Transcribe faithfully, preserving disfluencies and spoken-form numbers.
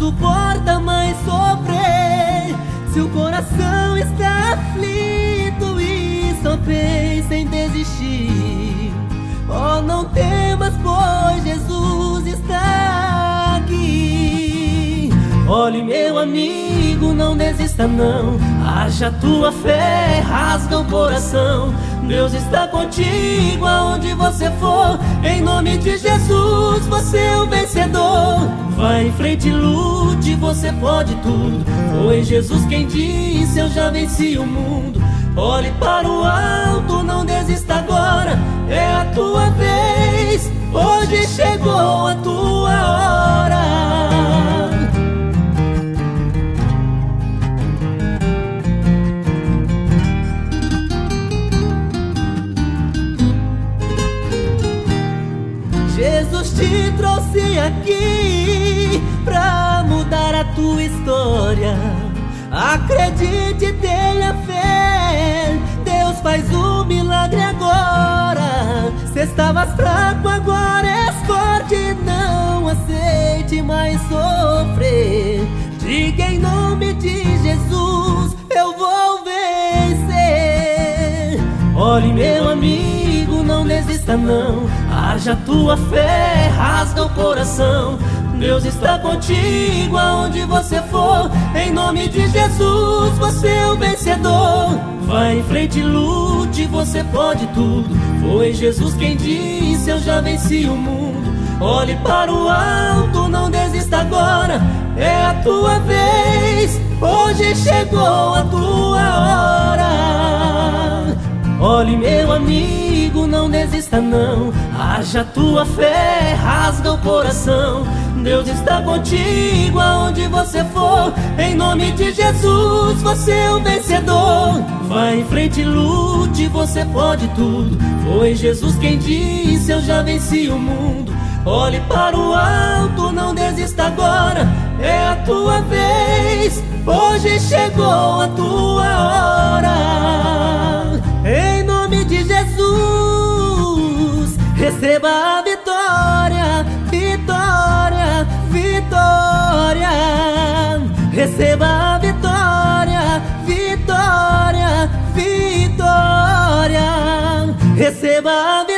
suporta mais sofrer. Se o coração está aflito e só pensa em desistir, oh, não temas, pois Jesus está aqui. Olhe, meu amigo, não desista não, haja tua fé, rasga o coração. Deus está contigo aonde você for, em nome de Jesus você é o vencedor. Vai em frente e lute, você pode tudo, foi Jesus quem disse: eu já venci o mundo. Olhe para o alto, não desista agora, é a tua vez, hoje chegou a tua hora. Jesus te trouxe aqui pra mudar a tua história. Acredite, tenha fé, Deus faz um milagre agora. Se estavas fraco, agora és forte, não aceite mais sofrer. Diga em nome de Jesus: eu vou vencer. Olhe, meu amigo, não desista não, haja tua fé, rasga o coração. Deus está contigo aonde você for, em nome de Jesus você é o vencedor. Vai em frente e lute, você pode tudo, foi Jesus quem disse: eu já venci o mundo. Olhe para o alto, não desista agora, é a tua vez, hoje chegou a tua hora. Olhe, meu amigo, não desista não, haja tua fé, rasga o coração. Deus está contigo aonde você for, em nome de Jesus você é o vencedor. Vai em frente e lute, você pode tudo, foi Jesus quem disse: eu já venci o mundo. Olhe para o alto, não desista agora, é a tua vez, hoje chegou a tua hora. Em nome de Jesus, receba a vitória, vitória, vitória. Receba a vitória, vitória, vitória. Receba a vitória.